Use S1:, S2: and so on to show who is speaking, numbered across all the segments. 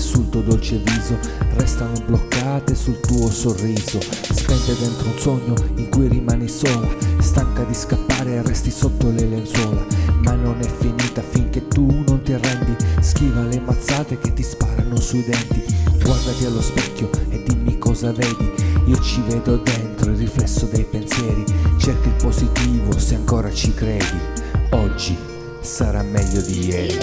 S1: sul tuo dolce viso restano bloccate sul tuo sorriso. Spente dentro un sogno in cui rimani sola, stanca di scappare e resti sotto le lenzuola. Ma non è finita finché tu non ti arrendi, schiva le mazzate che ti sparano sui denti. Guardati allo specchio e dimmi cosa vedi, io ci vedo dentro il riflesso dei pensieri. Cerca il positivo se ancora ci credi, oggi sarà meglio di ieri.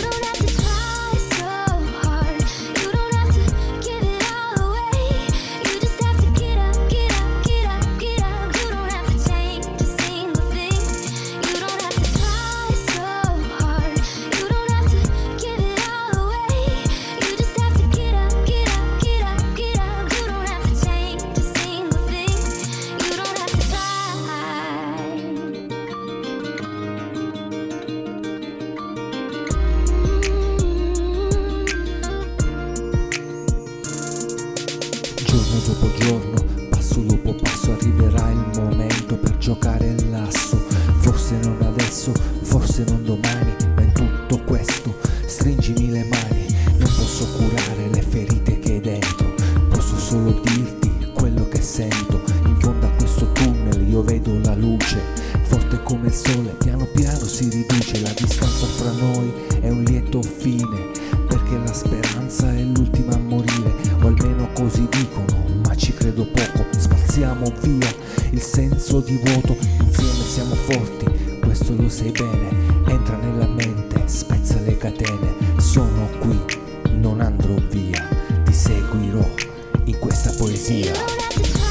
S1: Giorno dopo giorno, passo dopo passo, arriverà il momento per giocare il lasso. Forse non adesso, forse non domani, ma in tutto questo stringimi le mani. Non posso curare le ferite che hai dentro, posso solo dirti quello che sento. In fondo a questo tunnel io vedo la luce, forte come il sole, piano piano si riduce. La distanza fra noi è un lieto fine, perché la speranza è l'ultima a morire, o almeno così dicono, ma ci credo poco. Spazziamo via il senso di vuoto, insieme siamo forti, questo lo sai bene. Entra nella mente, spezza le catene, sono qui, non andrò via, ti seguirò in questa poesia.